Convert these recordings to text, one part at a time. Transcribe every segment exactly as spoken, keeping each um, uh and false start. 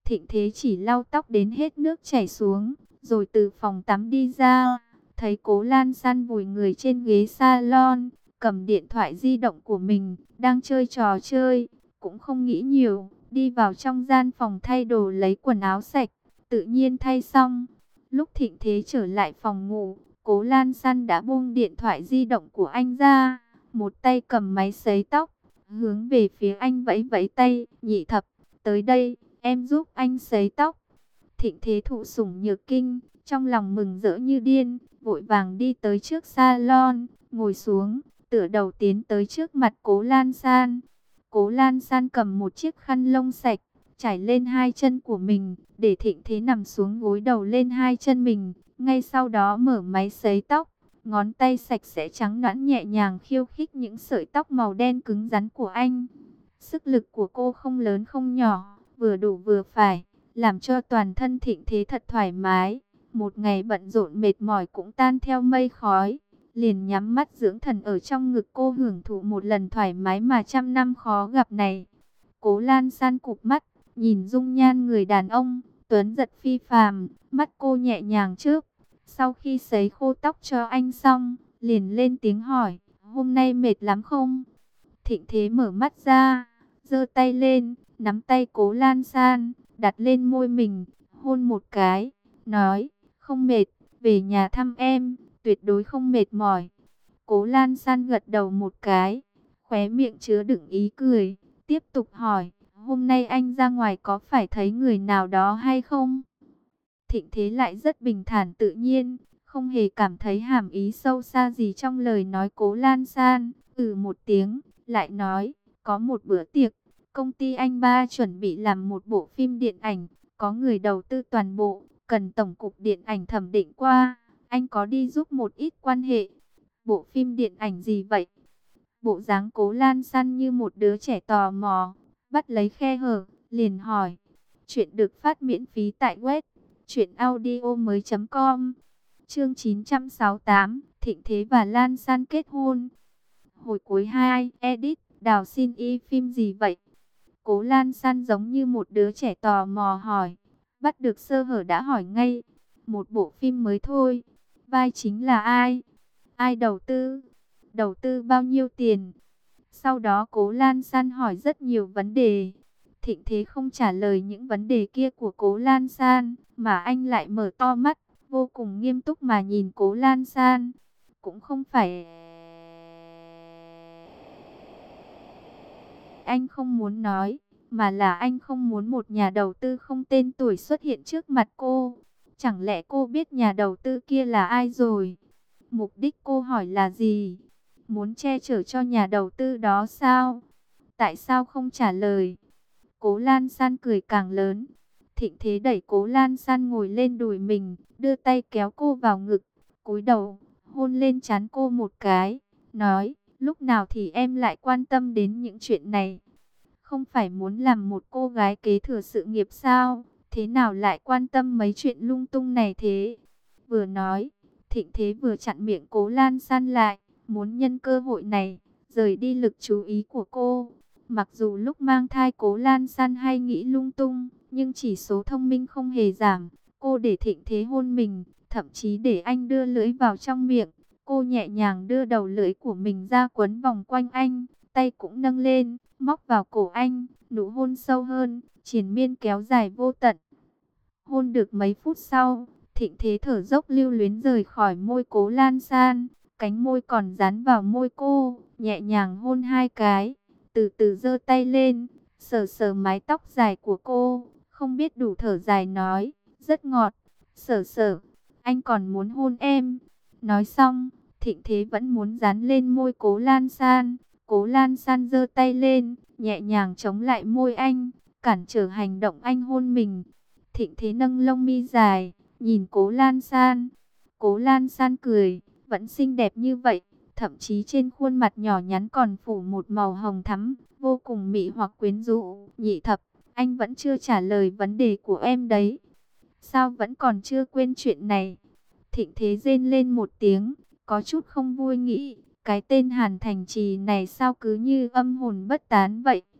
Thịnh Thế chỉ lau tóc đến hết nước chảy xuống, rồi từ phòng tắm đi ra, thấy Cố Lan San vùi người trên ghế salon, cầm điện thoại di động của mình, đang chơi trò chơi, cũng không nghĩ nhiều, đi vào trong gian phòng thay đồ lấy quần áo sạch, tự nhiên thay xong. Lúc Thịnh Thế trở lại phòng ngủ, Cố Lan San đã buông điện thoại di động của anh ra, một tay cầm máy sấy tóc, hướng về phía anh vẫy vẫy tay, Nhị Thập, tới đây, em giúp anh sấy tóc. Thịnh Thế thụ sủng nhược kinh, trong lòng mừng rỡ như điên, vội vàng đi tới trước salon, ngồi xuống, tựa đầu tiến tới trước mặt Cố Lan San. Cố Lan San cầm một chiếc khăn lông sạch, trải lên hai chân của mình, để Thịnh Thế nằm xuống gối đầu lên hai chân mình, ngay sau đó mở máy sấy tóc. Ngón tay sạch sẽ trắng nõn nhẹ nhàng khiêu khích những sợi tóc màu đen cứng rắn của anh. Sức lực của cô không lớn không nhỏ, vừa đủ vừa phải, làm cho toàn thân Thịnh Thế thật thoải mái. Một ngày bận rộn mệt mỏi cũng tan theo mây khói, liền nhắm mắt dưỡng thần ở trong ngực cô, hưởng thụ một lần thoải mái mà trăm năm khó gặp này. Cố Lan San cụp mắt, nhìn dung nhan người đàn ông, tuấn giật phi phàm, mắt cô nhẹ nhàng trước. Sau khi sấy khô tóc cho anh xong, liền lên tiếng hỏi, hôm nay mệt lắm không? Thịnh Thế mở mắt ra, giơ tay lên, nắm tay Cố Lan San, đặt lên môi mình, hôn một cái, nói, không mệt, về nhà thăm em, tuyệt đối không mệt mỏi. Cố Lan San gật đầu một cái, khóe miệng chứa đựng ý cười, tiếp tục hỏi, hôm nay anh ra ngoài có phải thấy người nào đó hay không? Thịnh Thế lại rất bình thản tự nhiên, không hề cảm thấy hàm ý sâu xa gì trong lời nói Cố Lan San. Ừ một tiếng, lại nói, có một bữa tiệc, công ty anh ba chuẩn bị làm một bộ phim điện ảnh, có người đầu tư toàn bộ, cần tổng cục điện ảnh thẩm định qua, anh có đi giúp một ít quan hệ. Bộ phim điện ảnh gì vậy? Bộ dáng Cố Lan San như một đứa trẻ tò mò, bắt lấy khe hở, liền hỏi. Chuyện được phát miễn phí tại web truyện audio mới chấm com. Chương chín trăm sáu mươi tám, Thịnh Thế và Lan San kết hôn. Hồi cuối hai, edit, Đào xin y phim gì vậy? Cố Lan San giống như một đứa trẻ tò mò hỏi, bắt được sơ hở đã hỏi ngay. Một bộ phim mới thôi. Vai chính là ai? Ai đầu tư? Đầu tư bao nhiêu tiền? Sau đó Cố Lan San hỏi rất nhiều vấn đề. Thịnh Thế không trả lời những vấn đề kia của Cố Lan San, mà anh lại mở to mắt, vô cùng nghiêm túc mà nhìn Cố Lan San. Cũng không phải anh không muốn nói, mà là anh không muốn một nhà đầu tư không tên tuổi xuất hiện trước mặt cô. Chẳng lẽ cô biết nhà đầu tư kia là ai rồi? Mục đích cô hỏi là gì? Muốn che chở cho nhà đầu tư đó sao? Tại sao không trả lời? Cố Lan San cười càng lớn. Thịnh Thế đẩy Cố Lan San ngồi lên đùi mình, đưa tay kéo cô vào ngực, cúi đầu, hôn lên trán cô một cái, nói, lúc nào thì em lại quan tâm đến những chuyện này? Không phải muốn làm một cô gái kế thừa sự nghiệp sao? Thế nào lại quan tâm mấy chuyện lung tung này thế? Vừa nói, Thịnh Thế vừa chặn miệng Cố Lan San lại, muốn nhân cơ hội này, rời đi lực chú ý của cô. Mặc dù lúc mang thai Cố Lan San hay nghĩ lung tung, nhưng chỉ số thông minh không hề giảm. Cô để Thịnh Thế hôn mình, thậm chí để anh đưa lưỡi vào trong miệng. Cô nhẹ nhàng đưa đầu lưỡi của mình ra quấn vòng quanh anh, tay cũng nâng lên, móc vào cổ anh, nụ hôn sâu hơn, triền miên kéo dài vô tận. Hôn được mấy phút sau, Thịnh Thế thở dốc lưu luyến rời khỏi môi Cố Lan San, cánh môi còn dán vào môi cô, nhẹ nhàng hôn hai cái, từ từ giơ tay lên, sờ sờ mái tóc dài của cô, không biết đủ thở dài nói, rất ngọt, sờ sờ, anh còn muốn hôn em. Nói xong, Thịnh Thế vẫn muốn dán lên môi Cố Lan San. Cố Lan San giơ tay lên, nhẹ nhàng chống lại môi anh, cản trở hành động anh hôn mình. Thịnh Thế nâng lông mi dài, nhìn Cố Lan San. Cố Lan San cười, vẫn xinh đẹp như vậy, thậm chí trên khuôn mặt nhỏ nhắn còn phủ một màu hồng thắm, vô cùng mị hoặc quyến rũ. Nhị Thập, anh vẫn chưa trả lời vấn đề của em đấy. Sao vẫn còn chưa quên chuyện này? Thịnh Thế rên lên một tiếng, có chút không vui nghĩ, cái tên Hàn Thành Trì này sao cứ như âm hồn bất tán vậy?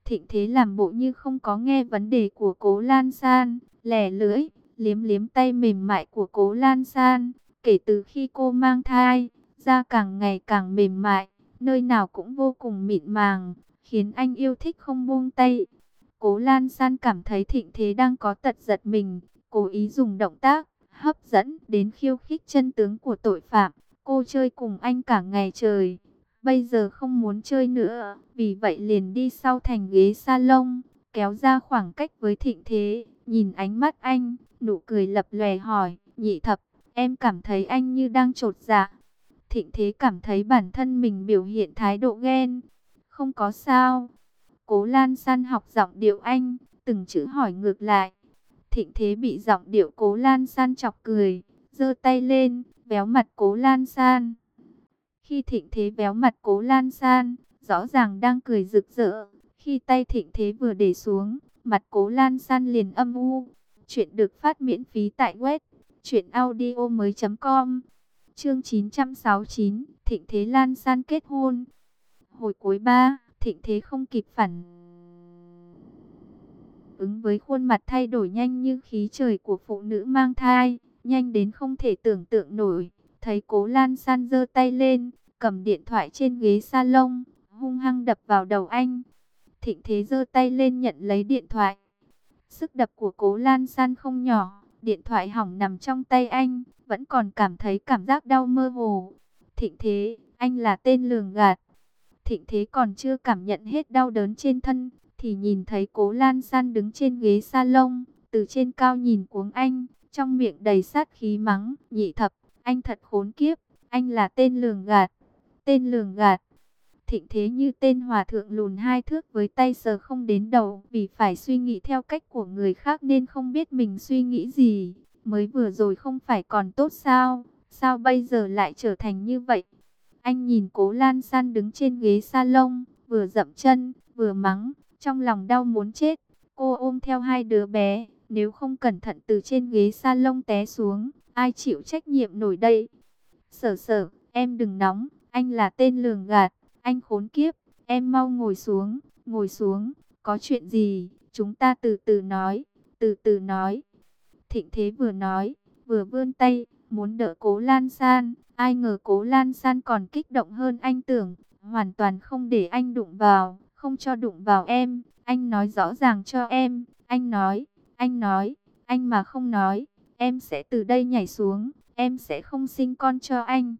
Thịnh Thế làm bộ như không có nghe vấn đề của Cố Lan San, lẻ lưỡi, liếm liếm tay mềm mại của Cố Lan San. Kể từ khi cô mang thai, da càng ngày càng mềm mại, nơi nào cũng vô cùng mịn màng, khiến anh yêu thích không buông tay. Cố Lan San cảm thấy Thịnh Thế đang có tật giật mình, cố ý dùng động tác hấp dẫn đến khiêu khích chân tướng của tội phạm. Cô chơi cùng anh cả ngày trời, bây giờ không muốn chơi nữa, vì vậy liền đi sau thành ghế salon, kéo ra khoảng cách với Thịnh Thế, nhìn ánh mắt anh, nụ cười lập lòe hỏi, Nhị Thập, em cảm thấy anh như đang chột dạ. Thịnh Thế cảm thấy bản thân mình biểu hiện thái độ ghen. Không có sao. Cố Lan San học giọng điệu Anh, từng chữ hỏi ngược lại. Thịnh Thế bị giọng điệu Cố Lan San chọc cười, giơ tay lên, véo mặt Cố Lan San. Khi Thịnh Thế véo mặt Cố Lan San, rõ ràng đang cười rực rỡ. Khi tay Thịnh Thế vừa để xuống, mặt Cố Lan San liền âm u. Chuyện được phát miễn phí tại web truyện audio mới chấm com. Chương chín trăm sáu mươi chín, Thịnh Thế Lan San kết hôn. Hồi cuối ba, Thịnh Thế không kịp phản ứng với khuôn mặt thay đổi nhanh như khí trời của phụ nữ mang thai, nhanh đến không thể tưởng tượng nổi. Thấy Cố Lan San giơ tay lên, cầm điện thoại trên ghế salon, hung hăng đập vào đầu anh. Thịnh Thế giơ tay lên nhận lấy điện thoại. Sức đập của Cố Lan San không nhỏ, điện thoại hỏng nằm trong tay anh, vẫn còn cảm thấy cảm giác đau mơ hồ. Thịnh Thế, anh là tên lường gạt. Thịnh Thế còn chưa cảm nhận hết đau đớn trên thân, thì nhìn thấy Cố Lan San đứng trên ghế salon, từ trên cao nhìn cuống anh, trong miệng đầy sát khí mắng, Nhị Thập, anh thật khốn kiếp, anh là tên lường gạt, tên lường gạt. Thịnh Thế như tên hòa thượng lùn hai thước với tay sờ không đến đầu, vì phải suy nghĩ theo cách của người khác nên không biết mình suy nghĩ gì. Mới vừa rồi không phải còn tốt sao, sao bây giờ lại trở thành như vậy? Anh nhìn Cố Lan San đứng trên ghế salon, vừa dậm chân, vừa mắng, trong lòng đau muốn chết. Cô ôm theo hai đứa bé, nếu không cẩn thận từ trên ghế salon té xuống, ai chịu trách nhiệm nổi đây? Sở Sở, em đừng nóng, anh là tên lường gạt, anh khốn kiếp, em mau ngồi xuống, ngồi xuống, có chuyện gì, chúng ta từ từ nói, từ từ nói. Thịnh Thế vừa nói, vừa vươn tay, muốn đỡ Cố Lan San. Ai ngờ Cố Lan San còn kích động hơn anh tưởng, hoàn toàn không để anh đụng vào, không cho đụng vào em. Anh nói rõ ràng cho em, anh nói, anh nói, anh mà không nói, em sẽ từ đây nhảy xuống, em sẽ không sinh con cho anh.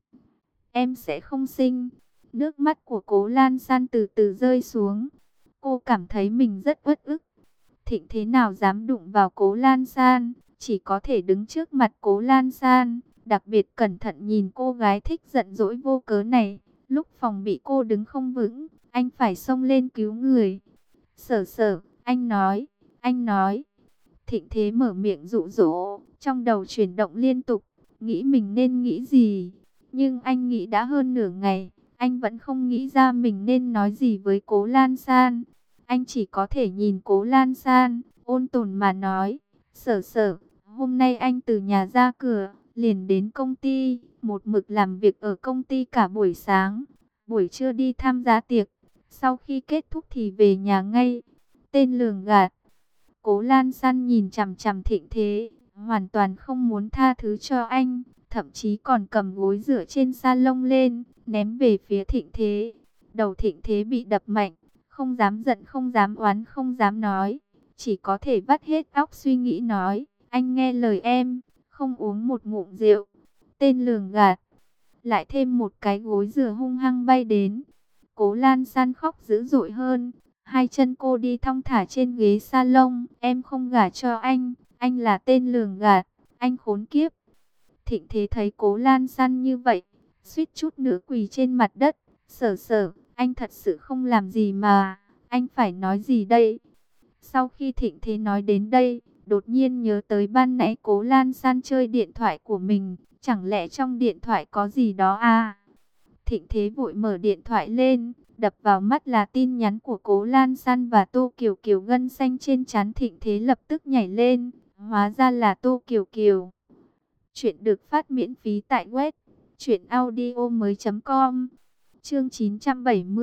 Em sẽ không sinh. Nước mắt của Cố Lan San từ từ rơi xuống. Cô cảm thấy mình rất uất ức. Thịnh Thế nào dám đụng vào Cố Lan San, chỉ có thể đứng trước mặt Cố Lan San, đặc biệt cẩn thận nhìn cô gái thích giận dỗi vô cớ này. Lúc phòng bị cô đứng không vững, anh phải xông lên cứu người. Sở Sở, anh nói, anh nói. Thịnh Thế mở miệng dụ dỗ, trong đầu chuyển động liên tục, nghĩ mình nên nghĩ gì. Nhưng anh nghĩ đã hơn nửa ngày, anh vẫn không nghĩ ra mình nên nói gì với Cố Lan San. Anh chỉ có thể nhìn Cố Lan San, ôn tồn mà nói, Sở Sở, hôm nay anh từ nhà ra cửa, liền đến công ty, một mực làm việc ở công ty cả buổi sáng, buổi trưa đi tham gia tiệc, sau khi kết thúc thì về nhà ngay. Tên lường gạt. Cố Lan San nhìn chằm chằm Thịnh Thế, hoàn toàn không muốn tha thứ cho anh, thậm chí còn cầm gối rửa trên salon lên, ném về phía Thịnh Thế. Đầu Thịnh Thế bị đập mạnh, không dám giận, không dám oán, không dám nói, chỉ có thể vắt hết óc suy nghĩ nói, anh nghe lời em, không uống một ngụm rượu. Tên lường gạt. Lại thêm một cái gối rửa hung hăng bay đến. Cố Lan San khóc dữ dội hơn, hai chân cô đi thong thả trên ghế salon. Em không gả cho anh, anh là tên lường gạt, anh khốn kiếp. Thịnh Thế thấy Cố Lan San như vậy, suýt chút nữa quỳ trên mặt đất. Sở Sở, anh thật sự không làm gì mà, anh phải nói gì đây? Sau khi Thịnh Thế nói đến đây, đột nhiên nhớ tới ban nãy Cố Lan San chơi điện thoại của mình, chẳng lẽ trong điện thoại có gì đó à? Thịnh Thế vội mở điện thoại lên, đập vào mắt là tin nhắn của Cố Lan San và Tô Kiều Kiều. Gân xanh trên trán Thịnh Thế lập tức nhảy lên, hóa ra là Tô Kiều Kiều. Chuyện được phát miễn phí tại web truyện audio mới chấm com. Chương chín trăm bảy mươi,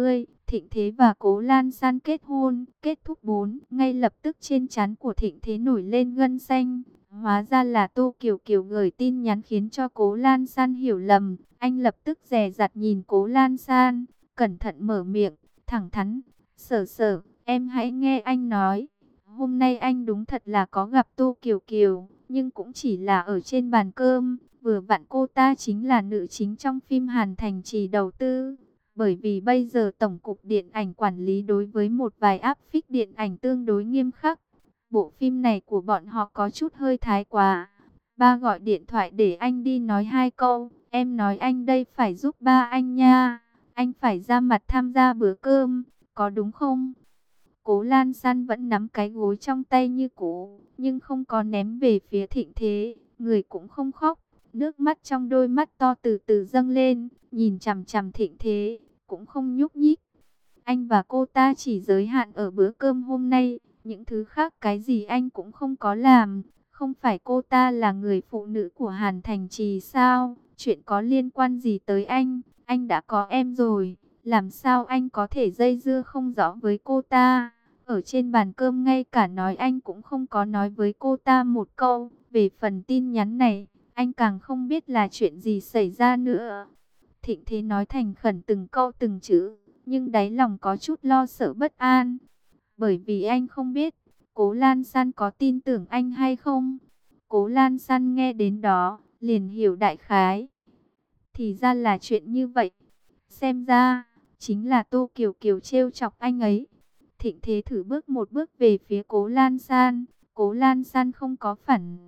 Thịnh Thế và Cố Lan San kết hôn, kết thúc bốn. Ngay lập tức trên trán của Thịnh Thế nổi lên gân xanh. Hóa ra là Tô Kiều Kiều gửi tin nhắn khiến cho Cố Lan San hiểu lầm. Anh lập tức dè dặt nhìn Cố Lan San, cẩn thận mở miệng, thẳng thắn. Sở sở, em hãy nghe anh nói. Hôm nay anh đúng thật là có gặp Tô Kiều Kiều, nhưng cũng chỉ là ở trên bàn cơm. Vừa vặn cô ta chính là nữ chính trong phim Hàn Thành Trì đầu tư. Bởi vì bây giờ Tổng cục Điện ảnh quản lý đối với một vài áp phích điện ảnh tương đối nghiêm khắc. Bộ phim này của bọn họ có chút hơi thái quá. Ba gọi điện thoại để anh đi nói hai câu. Em nói anh đây phải giúp ba anh nha. Anh phải ra mặt tham gia bữa cơm, có đúng không? Cố Lan San vẫn nắm cái gối trong tay như cũ, nhưng không có ném về phía Thịnh Thế. Người cũng không khóc, nước mắt trong đôi mắt to từ từ dâng lên, nhìn chằm chằm Thịnh Thế, cũng không nhúc nhích. Anh và cô ta chỉ giới hạn ở bữa cơm hôm nay, những thứ khác cái gì anh cũng không có làm. Không phải cô ta là người phụ nữ của Hàn Thành Trì sao? Chuyện có liên quan gì tới anh? Anh đã có em rồi, làm sao anh có thể dây dưa không rõ với cô ta? Ở trên bàn cơm ngay cả nói anh cũng không có nói với cô ta một câu. Về phần tin nhắn này, anh càng không biết là chuyện gì xảy ra nữa. Thịnh Thế nói thành khẩn từng câu từng chữ, nhưng đáy lòng có chút lo sợ bất an. Bởi vì anh không biết, Cố Lan San có tin tưởng anh hay không. Cố Lan San nghe đến đó, liền hiểu đại khái. Thì ra là chuyện như vậy. Xem ra, chính là Tô Kiều Kiều trêu chọc anh ấy. Thịnh Thế thử bước một bước về phía Cố Lan San. Cố Lan San không có phản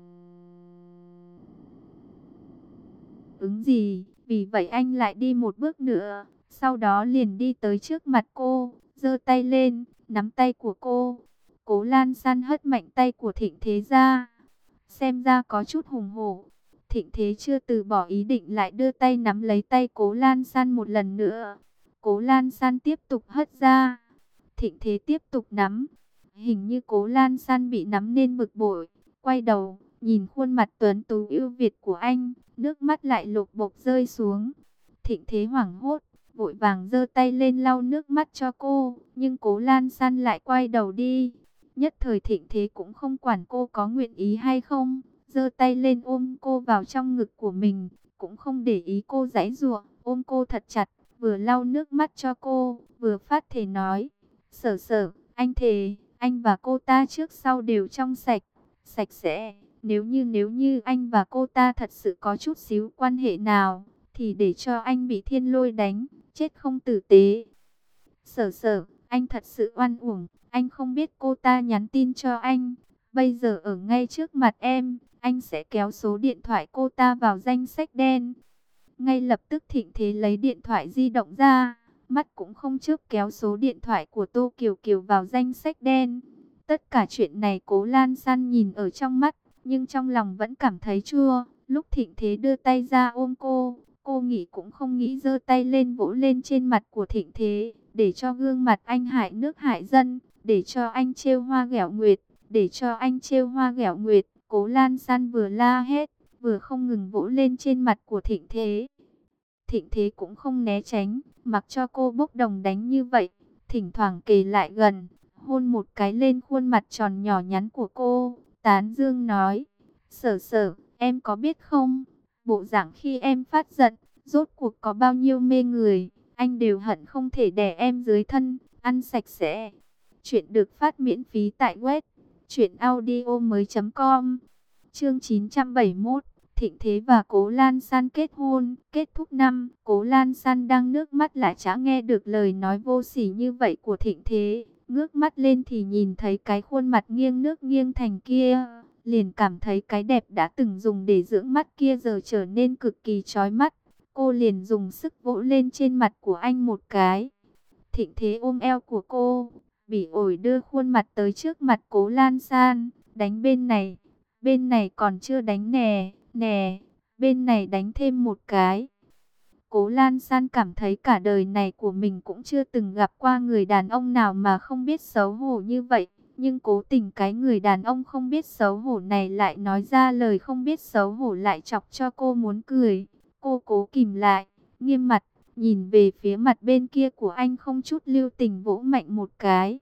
ứng gì. Vì vậy anh lại đi một bước nữa. Sau đó liền đi tới trước mặt cô, giơ tay lên, nắm tay của cô. Cố Lan San hất mạnh tay của Thịnh Thế ra. Xem ra có chút hùng hổ. Thịnh Thế chưa từ bỏ ý định lại đưa tay nắm lấy tay Cố Lan San một lần nữa. Cố Lan San tiếp tục hất ra. Thịnh Thế tiếp tục nắm. Hình như Cố Lan San bị nắm nên bực bội. Quay đầu, nhìn khuôn mặt tuấn tú ưu việt của anh. Nước mắt lại lục bộc rơi xuống. Thịnh Thế hoảng hốt, vội vàng giơ tay lên lau nước mắt cho cô. Nhưng Cố Lan San lại quay đầu đi. Nhất thời Thịnh Thế cũng không quản cô có nguyện ý hay không. Giơ tay lên ôm cô vào trong ngực của mình. Cũng không để ý cô giãy giụa, ôm cô thật chặt. Vừa lau nước mắt cho cô, vừa phát thể nói. Sở sở, anh thề, anh và cô ta trước sau đều trong sạch, sạch sẽ. Nếu như nếu như anh và cô ta thật sự có chút xíu quan hệ nào, thì để cho anh bị thiên lôi đánh, chết không tử tế. Sở sở, anh thật sự oan uổng, anh không biết cô ta nhắn tin cho anh. Bây giờ ở ngay trước mặt em, anh sẽ kéo số điện thoại cô ta vào danh sách đen. Ngay lập tức Thịnh Thế lấy điện thoại di động ra, mắt cũng không chớp kéo số điện thoại của Tô Kiều Kiều vào danh sách đen. Tất cả chuyện này Cố Lan San nhìn ở trong mắt, nhưng trong lòng vẫn cảm thấy chua. Lúc Thịnh Thế đưa tay ra ôm cô, cô nghĩ cũng không nghĩ giơ tay lên vỗ lên trên mặt của Thịnh Thế, để cho gương mặt anh hại nước hại dân, để cho anh trêu hoa ghẹo nguyệt, để cho anh trêu hoa ghẹo nguyệt. Cố Lan San vừa la hét, vừa không ngừng vỗ lên trên mặt của Thịnh Thế. Thịnh Thế cũng không né tránh, mặc cho cô bốc đồng đánh như vậy, thỉnh thoảng kề lại gần, hôn một cái lên khuôn mặt tròn nhỏ nhắn của cô, tán dương nói, sở sở, em có biết không, bộ dạng khi em phát giận, rốt cuộc có bao nhiêu mê người, anh đều hận không thể đè em dưới thân, ăn sạch sẽ. Chuyện được phát miễn phí tại web truyện audio mới chấm com. Chương chín trăm bảy mươi mốt, Thịnh Thế và Cố Lan San kết hôn, kết thúc năm. Cố Lan San đang nước mắt lại chả nghe được lời nói vô sỉ như vậy của Thịnh Thế. Ngước mắt lên thì nhìn thấy cái khuôn mặt nghiêng nước nghiêng thành kia. Liền cảm thấy cái đẹp đã từng dùng để dưỡng mắt kia giờ trở nên cực kỳ chói mắt. Cô liền dùng sức vỗ lên trên mặt của anh một cái. Thịnh Thế ôm eo của cô, bỉ ổi đưa khuôn mặt tới trước mặt Cố Lan San. Đánh bên này, bên này còn chưa đánh nè, nè, bên này đánh thêm một cái. Cố Lan San cảm thấy cả đời này của mình cũng chưa từng gặp qua người đàn ông nào mà không biết xấu hổ như vậy. Nhưng cố tình cái người đàn ông không biết xấu hổ này lại nói ra lời không biết xấu hổ, lại chọc cho cô muốn cười. Cô cố kìm lại, nghiêm mặt, nhìn về phía mặt bên kia của anh không chút lưu tình vỗ mạnh một cái.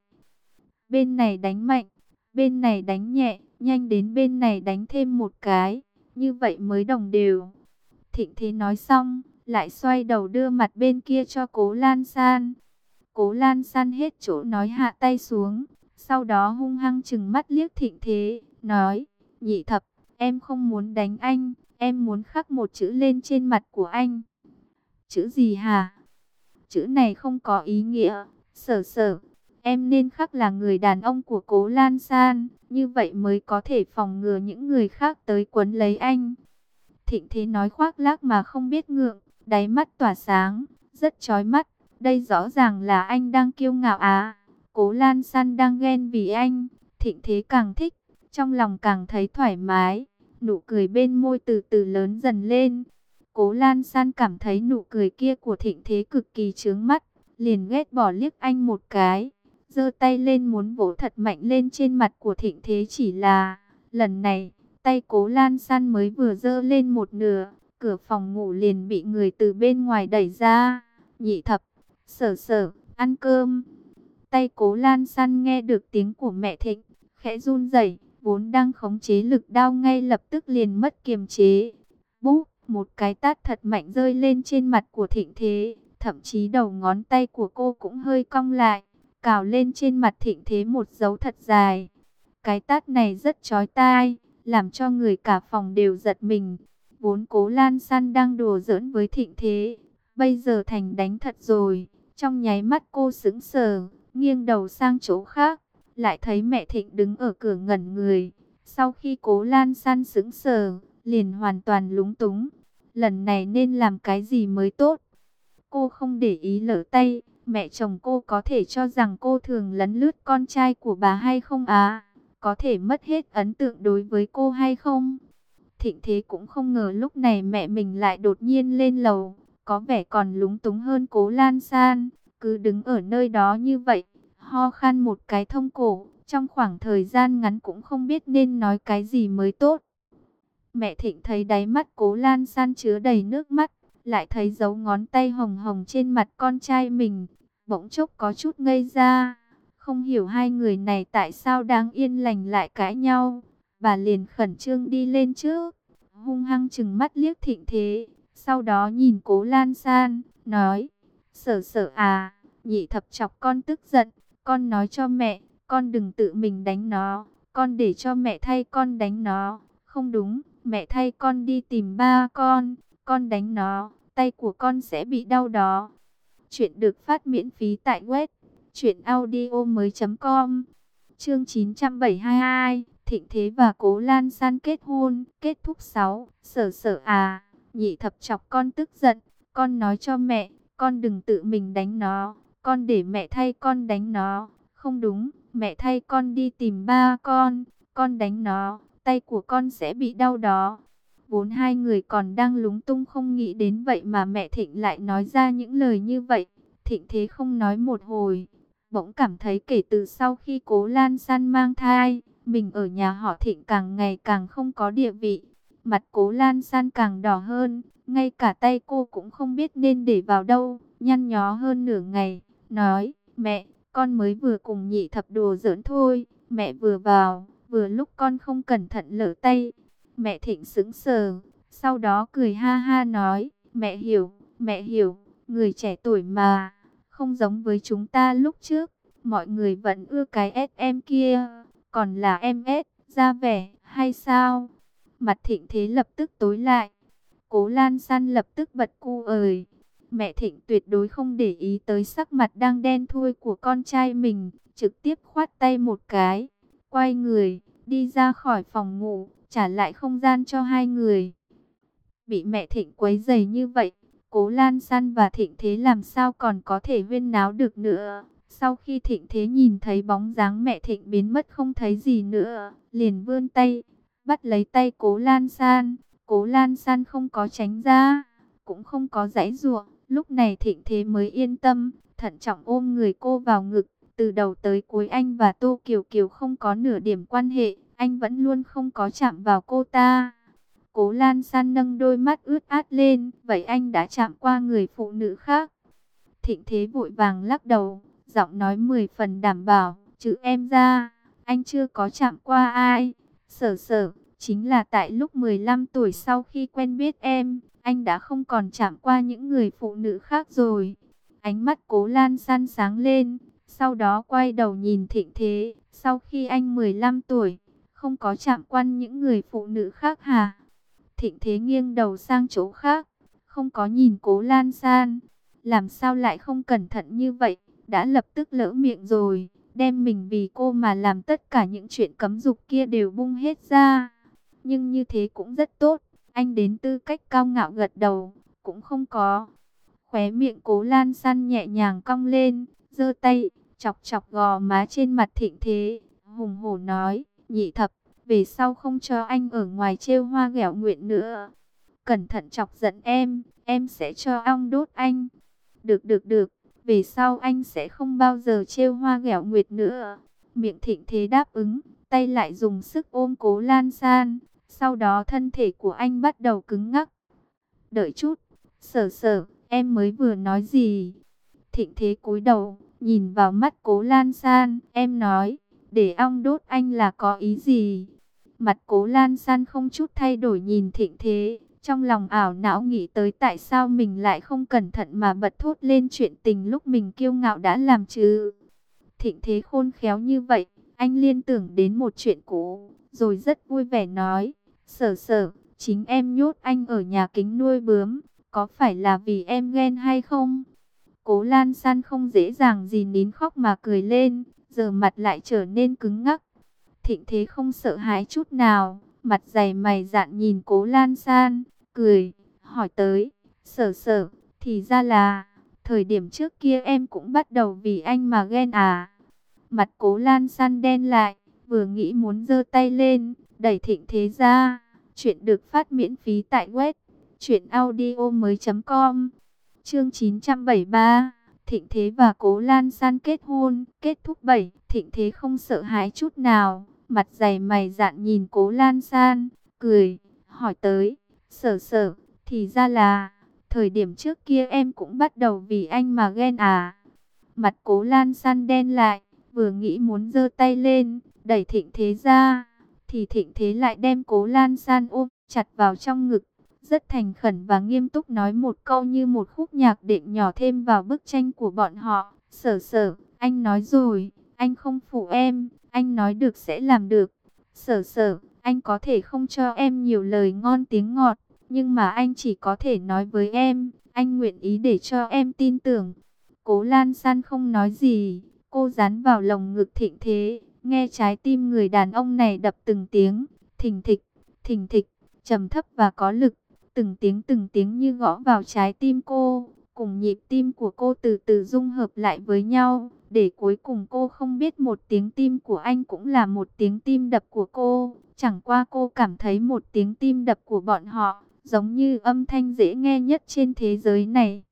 Bên này đánh mạnh, bên này đánh nhẹ, nhanh đến bên này đánh thêm một cái, như vậy mới đồng đều. Thịnh Thế nói xong, lại xoay đầu đưa mặt bên kia cho Cố Lan San. Cố Lan San hết chỗ nói hạ tay xuống, sau đó hung hăng trừng mắt liếc Thịnh Thế, nói, Nhị Thập, em không muốn đánh anh, em muốn khắc một chữ lên trên mặt của anh. Chữ gì hả? Chữ này không có ý nghĩa, Sở Sở. Em nên khắc là người đàn ông của Cố Lan San, như vậy mới có thể phòng ngừa những người khác tới quấn lấy anh. Thịnh Thế nói khoác lác mà không biết ngượng, đáy mắt tỏa sáng, rất chói mắt. Đây rõ ràng là anh đang kiêu ngạo à. Cố Lan San đang ghen vì anh. Thịnh Thế càng thích, trong lòng càng thấy thoải mái. Nụ cười bên môi từ từ lớn dần lên. Cố Lan San cảm thấy nụ cười kia của Thịnh Thế cực kỳ chướng mắt, liền ghét bỏ liếc anh một cái, giơ tay lên muốn vỗ thật mạnh lên trên mặt của Thịnh Thế, chỉ là lần này tay Cố Lan San mới vừa giơ lên một nửa, cửa phòng ngủ liền bị người từ bên ngoài đẩy ra. Nhị Thập, Sở Sở, ăn cơm. Tay Cố Lan San nghe được tiếng của mẹ Thịnh, khẽ run rẩy, vốn đang khống chế lực đao ngay lập tức liền mất kiềm chế. Búp, một cái tát thật mạnh rơi lên trên mặt của Thịnh Thế, thậm chí đầu ngón tay của cô cũng hơi cong lại, cào lên trên mặt Thịnh Thế một dấu thật dài. Cái tát này rất chói tai, làm cho người cả phòng đều giật mình. Vốn Cố Lan San đang đùa giỡn với Thịnh Thế, bây giờ thành đánh thật rồi. Trong nháy mắt cô sững sờ, nghiêng đầu sang chỗ khác, lại thấy mẹ Thịnh đứng ở cửa ngẩn người. Sau khi Cố Lan San sững sờ, liền hoàn toàn lúng túng. Lần này nên làm cái gì mới tốt? Cô không để ý lỡ tay, mẹ chồng cô có thể cho rằng cô thường lấn lướt con trai của bà hay không à? Có thể mất hết ấn tượng đối với cô hay không? Thịnh Thế cũng không ngờ lúc này mẹ mình lại đột nhiên lên lầu, có vẻ còn lúng túng hơn Cố Lan San, cứ đứng ở nơi đó như vậy, ho khan một cái thông cổ, trong khoảng thời gian ngắn cũng không biết nên nói cái gì mới tốt. Mẹ Thịnh thấy đáy mắt Cố Lan San chứa đầy nước mắt, lại thấy dấu ngón tay hồng hồng trên mặt con trai mình, bỗng chốc có chút ngây ra, không hiểu hai người này tại sao đang yên lành lại cãi nhau. Bà liền khẩn trương đi lên trước, hung hăng trừng mắt liếc Thịnh Thế, sau đó nhìn Cố Lan San, nói, Sở Sở à, Nhị Thập chọc con tức giận, con nói cho mẹ, con đừng tự mình đánh nó, con để cho mẹ thay con đánh nó. Không đúng, mẹ thay con đi tìm ba con, con đánh nó, tay của con sẽ bị đau đó. Chuyện được phát miễn phí tại web truyện audio mới chấm com. Chương chín trăm bảy mươi hai, Thịnh Thế và Cố Lan San kết hôn, kết thúc sáu. Sở Sở à, Nhị Thập chọc con tức giận, con nói cho mẹ, con đừng tự mình đánh nó, con để mẹ thay con đánh nó. Không đúng, mẹ thay con đi tìm ba con, con đánh nó, tay của con sẽ bị đau đó. Vốn hai người còn đang lúng tung không nghĩ đến vậy mà mẹ Thịnh lại nói ra những lời như vậy. Thịnh Thế không nói một hồi, bỗng cảm thấy kể từ sau khi Cố Lan San mang thai, mình ở nhà họ Thịnh càng ngày càng không có địa vị. Mặt Cố Lan San càng đỏ hơn, ngay cả tay cô cũng không biết nên để vào đâu, nhăn nhó hơn nửa ngày, nói, mẹ, con mới vừa cùng Nhị Thập đùa giỡn thôi, mẹ vừa vào, vừa lúc con không cẩn thận lỡ tay. Mẹ Thịnh sững sờ, sau đó cười ha ha nói, mẹ hiểu, mẹ hiểu, người trẻ tuổi mà, không giống với chúng ta lúc trước, mọi người vẫn ưa cái ét em kia, còn là em ét, ra vẻ, hay sao? Mặt Thịnh Thế lập tức tối lại, Cố Lan San lập tức bật cu ời. Mẹ Thịnh tuyệt đối không để ý tới sắc mặt đang đen thui của con trai mình, trực tiếp khoát tay một cái, quay người, đi ra khỏi phòng ngủ, trả lại không gian cho hai người. Bị mẹ Thịnh quấy rầy như vậy, Cố Lan San và Thịnh Thế làm sao còn có thể huyên náo được nữa. Sau khi Thịnh Thế nhìn thấy bóng dáng mẹ Thịnh biến mất không thấy gì nữa, liền vươn tay, bắt lấy tay Cố Lan San. Cố Lan San không có tránh ra, cũng không có giãy giụa. Lúc này Thịnh Thế mới yên tâm, thận trọng ôm người cô vào ngực. Từ đầu tới cuối anh và Tô Kiều Kiều không có nửa điểm quan hệ, anh vẫn luôn không có chạm vào cô ta. Cố Lan San nâng đôi mắt ướt át lên. Vậy anh đã chạm qua người phụ nữ khác? Thịnh Thế vội vàng lắc đầu, giọng nói mười phần đảm bảo, chứ em ra, anh chưa có chạm qua ai. Sở sở, chính là tại lúc mười lăm tuổi sau khi quen biết em, anh đã không còn chạm qua những người phụ nữ khác rồi. Ánh mắt Cố Lan San sáng lên, sau đó quay đầu nhìn Thịnh Thế. Sau khi anh mười lăm tuổi, không có chạm qua những người phụ nữ khác hả? Thịnh Thế nghiêng đầu sang chỗ khác, không có nhìn Cố Lan San. Làm sao lại không cẩn thận như vậy, đã lập tức lỡ miệng rồi, đem mình vì cô mà làm tất cả những chuyện cấm dục kia đều bung hết ra. Nhưng như thế cũng rất tốt, anh đến tư cách cao ngạo gật đầu, cũng không có. Khóe miệng Cố Lan San nhẹ nhàng cong lên, giơ tay, chọc chọc gò má trên mặt Thịnh Thế, hùng hổ nói, Nhị Thập, về sau không cho anh ở ngoài trêu hoa ghẹo nguyện nữa. Cẩn thận chọc giận em, em sẽ cho ong đốt anh. Được được được, về sau anh sẽ không bao giờ trêu hoa ghẹo nguyệt nữa. Miệng Thịnh Thế đáp ứng, tay lại dùng sức ôm Cố Lan San. Sau đó thân thể của anh bắt đầu cứng ngắc. Đợi chút, Sở sở, em mới vừa nói gì? Thịnh Thế cúi đầu, nhìn vào mắt Cố Lan San, em nói, để ong đốt anh là có ý gì? Mặt Cố Lan San không chút thay đổi nhìn Thịnh Thế. Trong lòng ảo não nghĩ tới tại sao mình lại không cẩn thận mà bật thốt lên chuyện tình lúc mình kiêu ngạo đã làm chứ. Thịnh Thế khôn khéo như vậy, anh liên tưởng đến một chuyện cũ, rồi rất vui vẻ nói, Sở sở, chính em nhốt anh ở nhà kính nuôi bướm, có phải là vì em ghen hay không? Cố Lan San không dễ dàng gì nín khóc mà cười lên, giờ mặt lại trở nên cứng ngắc. Thịnh Thế không sợ hãi chút nào, mặt dày mày dạn nhìn Cố Lan San, cười, hỏi tới, Sở sở, thì ra là, thời điểm trước kia em cũng bắt đầu vì anh mà ghen à? Mặt Cố Lan San đen lại, vừa nghĩ muốn giơ tay lên, đẩy Thịnh Thế ra. Chuyện được phát miễn phí tại web truyện audio mới chấm com. Chương chín trăm bảy mươi ba, Thịnh Thế và Cố Lan San kết hôn, kết thúc bảy. Thịnh Thế không sợ hãi chút nào, mặt dày mày dạn nhìn Cố Lan San, cười, hỏi tới, Sở sở, thì ra là, thời điểm trước kia em cũng bắt đầu vì anh mà ghen à? Mặt Cố Lan San đen lại, vừa nghĩ muốn giơ tay lên, đẩy Thịnh Thế ra, thì Thịnh Thế lại đem Cố Lan San ôm chặt vào trong ngực, rất thành khẩn và nghiêm túc nói một câu như một khúc nhạc đệm nhỏ thêm vào bức tranh của bọn họ. Sở sở, anh nói rồi, anh không phụ em, anh nói được sẽ làm được. Sở sở, anh có thể không cho em nhiều lời ngon tiếng ngọt, nhưng mà anh chỉ có thể nói với em, anh nguyện ý để cho em tin tưởng. Cố Lan San không nói gì, cô dán vào lồng ngực Thịnh Thế, nghe trái tim người đàn ông này đập từng tiếng, thình thịch, thình thịch, trầm thấp và có lực, từng tiếng từng tiếng như gõ vào trái tim cô, cùng nhịp tim của cô từ từ dung hợp lại với nhau, để cuối cùng cô không biết một tiếng tim của anh cũng là một tiếng tim đập của cô, chẳng qua cô cảm thấy một tiếng tim đập của bọn họ, giống như âm thanh dễ nghe nhất trên thế giới này.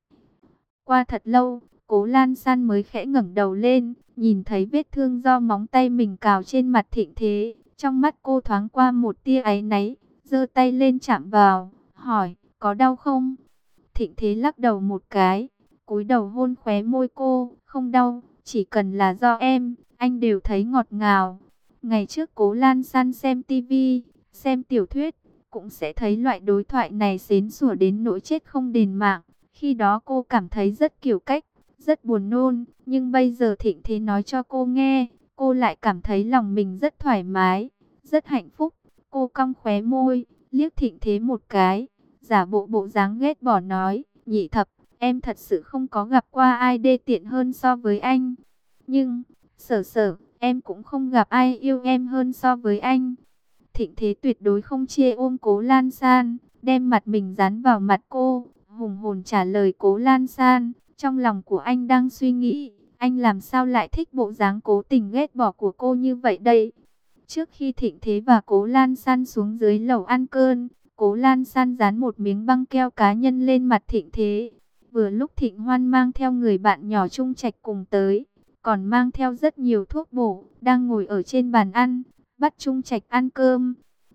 Qua thật lâu, Cố Lan San mới khẽ ngẩng đầu lên, nhìn thấy vết thương do móng tay mình cào trên mặt Thịnh Thế, trong mắt cô thoáng qua một tia áy náy, giơ tay lên chạm vào, hỏi, có đau không? Thịnh Thế lắc đầu một cái, cúi đầu hôn khóe môi cô, không đau, chỉ cần là do em, anh đều thấy ngọt ngào. Ngày trước Cố Lan San xem tivi, xem tiểu thuyết, cũng sẽ thấy loại đối thoại này xến sủa đến nỗi chết không đền mạng. Khi đó cô cảm thấy rất kiểu cách, rất buồn nôn, nhưng bây giờ Thịnh Thế nói cho cô nghe, cô lại cảm thấy lòng mình rất thoải mái, rất hạnh phúc. Cô cong khóe môi, liếc Thịnh Thế một cái, giả bộ bộ dáng ghét bỏ nói, Nhị Thập, em thật sự không có gặp qua ai đê tiện hơn so với anh. Nhưng, Sở sở, em cũng không gặp ai yêu em hơn so với anh. Thịnh Thế tuyệt đối không chê ôm Cố Lan San, đem mặt mình dán vào mặt cô, hùng hồn trả lời Cố Lan San. Trong lòng của anh đang suy nghĩ, anh làm sao lại thích bộ dáng cố tình ghét bỏ của cô như vậy đây? Trước khi Thịnh Thế và Cố Lan San xuống dưới lầu ăn cơm, Cố Lan San dán một miếng băng keo cá nhân lên mặt Thịnh Thế. Vừa lúc Thịnh Hoan mang theo người bạn nhỏ Trung Trạch cùng tới, còn mang theo rất nhiều thuốc bổ, đang ngồi ở trên bàn ăn, bắt Trung Trạch ăn cơm.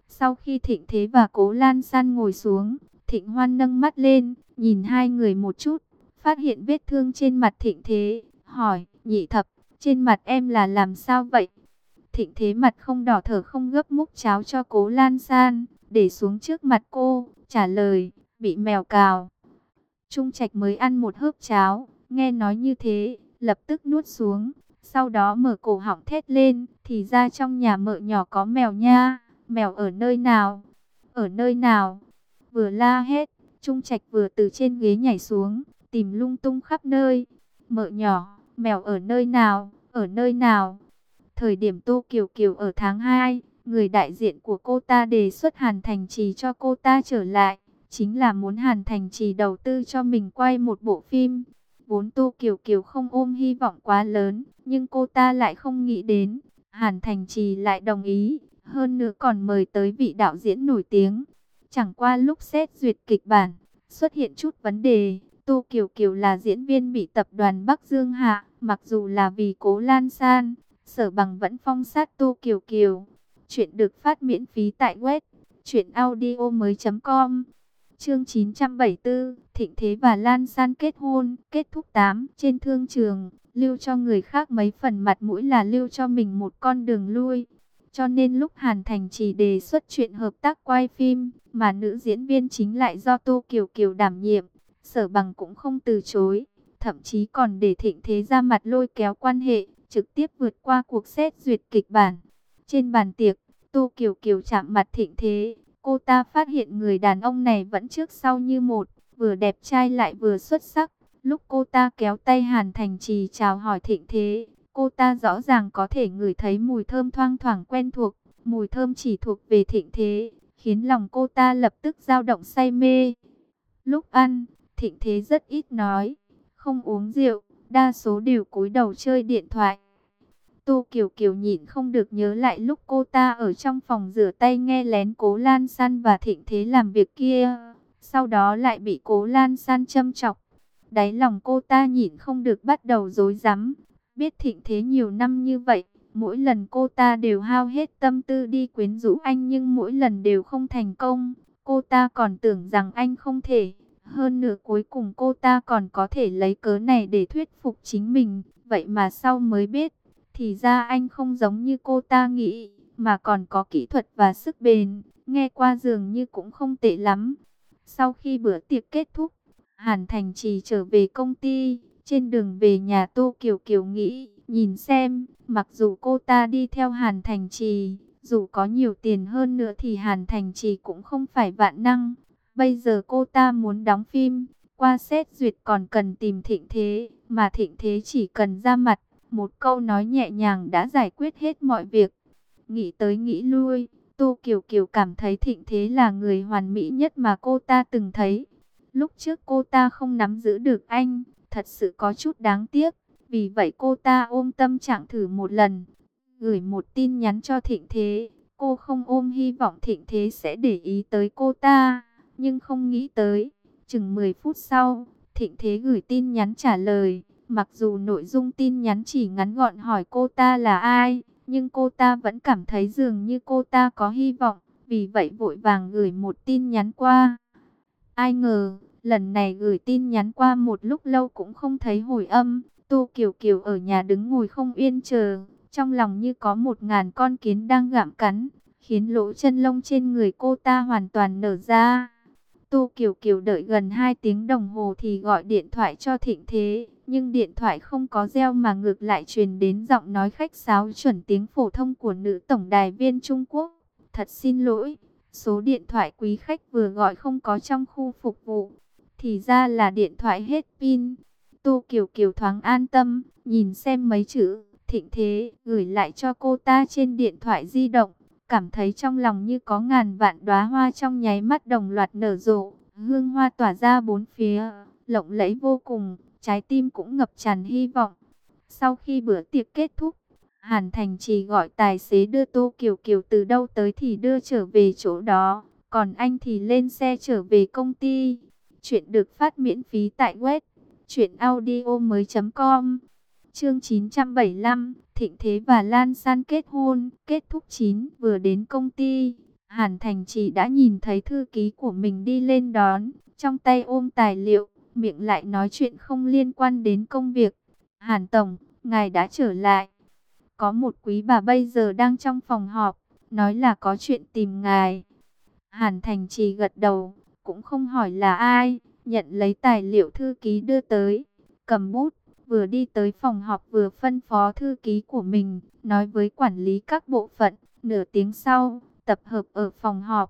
Sau khi Thịnh Thế và Cố Lan San ngồi xuống, Thịnh Hoan nâng mắt lên, nhìn hai người một chút, phát hiện vết thương trên mặt Thịnh Thế, hỏi, Nhị Thập, trên mặt em là làm sao vậy? Thịnh Thế mặt không đỏ thở không gấp múc cháo cho Cố Lan San, để xuống trước mặt cô, trả lời, bị mèo cào. Trung Trạch mới ăn một hớp cháo, nghe nói như thế, lập tức nuốt xuống, sau đó mở cổ họng thét lên, thì ra trong nhà mợ nhỏ có mèo nha, mèo ở nơi nào? Ở nơi nào? Vừa la hét, Trung Trạch vừa từ trên ghế nhảy xuống, tìm lung tung khắp nơi. Mợ nhỏ, mèo ở nơi nào? Ở nơi nào? Thời điểm Tô Kiều Kiều ở tháng hai, người đại diện của cô ta đề xuất Hàn Thành Trì cho cô ta trở lại, chính là muốn Hàn Thành Trì đầu tư cho mình quay một bộ phim. Vốn Tô Kiều Kiều không ôm hy vọng quá lớn, nhưng cô ta lại không nghĩ đến, Hàn Thành Trì lại đồng ý, hơn nữa còn mời tới vị đạo diễn nổi tiếng. Chẳng qua lúc xét duyệt kịch bản, xuất hiện chút vấn đề. Tô Kiều Kiều là diễn viên bị tập đoàn Bắc Dương hạ, mặc dù là vì Cố Lan San, Sở Bằng vẫn phong sát Tô Kiều Kiều. Chuyện được phát miễn phí tại web truyện audio mới chấm com. Chương chín trăm bảy mươi tư, Thịnh Thế và Lan San kết hôn, kết thúc tám. Trên thương trường, lưu cho người khác mấy phần mặt mũi là lưu cho mình một con đường lui. Cho nên lúc Hàn Thành Trì đề xuất chuyện hợp tác quay phim, mà nữ diễn viên chính lại do Tô Kiều Kiều đảm nhiệm, Sở Bằng cũng không từ chối, thậm chí còn để Thịnh Thế ra mặt lôi kéo quan hệ, trực tiếp vượt qua cuộc xét duyệt kịch bản. Trên bàn tiệc, Tô Kiều Kiều chạm mặt Thịnh Thế, cô ta phát hiện người đàn ông này vẫn trước sau như một, vừa đẹp trai lại vừa xuất sắc. Lúc cô ta kéo tay Hàn Thành Trì chào hỏi Thịnh Thế, cô ta rõ ràng có thể ngửi thấy mùi thơm thoang thoảng quen thuộc, mùi thơm chỉ thuộc về Thịnh Thế, khiến lòng cô ta lập tức dao động say mê. Lúc ăn, Thịnh Thế rất ít nói, không uống rượu, đa số đều cúi đầu chơi điện thoại. Tô Kiều Kiều nhịn không được nhớ lại lúc cô ta ở trong phòng rửa tay nghe lén Cố Lan San và Thịnh Thế làm việc kia, sau đó lại bị Cố Lan San châm chọc. Đáy lòng cô ta nhịn không được bắt đầu rối rắm. Biết Thịnh Thế nhiều năm như vậy, mỗi lần cô ta đều hao hết tâm tư đi quyến rũ anh nhưng mỗi lần đều không thành công. Cô ta còn tưởng rằng anh không thể. Hơn nữa cuối cùng cô ta còn có thể lấy cớ này để thuyết phục chính mình. Vậy mà sau mới biết, thì ra anh không giống như cô ta nghĩ, mà còn có kỹ thuật và sức bền. Nghe qua dường như cũng không tệ lắm. Sau khi bữa tiệc kết thúc, Hàn Thành Trì trở về công ty. Trên đường về nhà Tô Kiều Kiều nghĩ, nhìn xem, mặc dù cô ta đi theo Hàn Thành Trì, dù có nhiều tiền hơn nữa thì Hàn Thành Trì cũng không phải vạn năng. Bây giờ cô ta muốn đóng phim, qua xét duyệt còn cần tìm Thịnh Thế, mà Thịnh Thế chỉ cần ra mặt, một câu nói nhẹ nhàng đã giải quyết hết mọi việc. Nghĩ tới nghĩ lui, Tô Kiều Kiều cảm thấy Thịnh Thế là người hoàn mỹ nhất mà cô ta từng thấy. Lúc trước cô ta không nắm giữ được anh, thật sự có chút đáng tiếc. Vì vậy cô ta ôm tâm trạng thử một lần, gửi một tin nhắn cho Thịnh Thế. Cô không ôm hy vọng Thịnh Thế sẽ để ý tới cô ta, nhưng không nghĩ tới, chừng mười phút sau, Thịnh Thế gửi tin nhắn trả lời. Mặc dù nội dung tin nhắn chỉ ngắn gọn hỏi cô ta là ai, nhưng cô ta vẫn cảm thấy dường như cô ta có hy vọng, vì vậy vội vàng gửi một tin nhắn qua. Ai ngờ, lần này gửi tin nhắn qua một lúc lâu cũng không thấy hồi âm. Tô Kiều Kiều ở nhà đứng ngồi không yên chờ, trong lòng như có một ngàn con kiến đang gặm cắn, khiến lỗ chân lông trên người cô ta hoàn toàn nở ra. Tô Kiều Kiều đợi gần hai tiếng đồng hồ thì gọi điện thoại cho Thịnh Thế, nhưng điện thoại không có reo mà ngược lại truyền đến giọng nói khách sáo chuẩn tiếng phổ thông của nữ tổng đài viên Trung Quốc. Thật xin lỗi, số điện thoại quý khách vừa gọi không có trong khu phục vụ. Thì ra là điện thoại hết pin. Tô Kiều Kiều thoáng an tâm, nhìn xem mấy chữ Thịnh Thế gửi lại cho cô ta trên điện thoại di động. Cảm thấy trong lòng như có ngàn vạn đóa hoa trong nháy mắt đồng loạt nở rộ. Hương hoa tỏa ra bốn phía, lộng lẫy vô cùng, trái tim cũng ngập tràn hy vọng. Sau khi bữa tiệc kết thúc, Hàn Thành Trì gọi tài xế đưa Tô Kiều Kiều từ đâu tới thì đưa trở về chỗ đó. Còn anh thì lên xe trở về công ty. Chuyện được phát miễn phí tại web truyện audio mới chấm com. Chương chín trăm bảy mươi lăm, Thịnh Thế và Lan San kết hôn, kết thúc chín. Vừa đến công ty, Hàn Thành Trì đã nhìn thấy thư ký của mình đi lên đón, trong tay ôm tài liệu, miệng lại nói chuyện không liên quan đến công việc. Hàn Tổng, ngài đã trở lại. Có một quý bà bây giờ đang trong phòng họp, nói là có chuyện tìm ngài. Hàn Thành Trì gật đầu, cũng không hỏi là ai, nhận lấy tài liệu thư ký đưa tới, cầm bút, vừa đi tới phòng họp vừa phân phó thư ký của mình, nói với quản lý các bộ phận. Nửa tiếng sau, tập hợp ở phòng họp.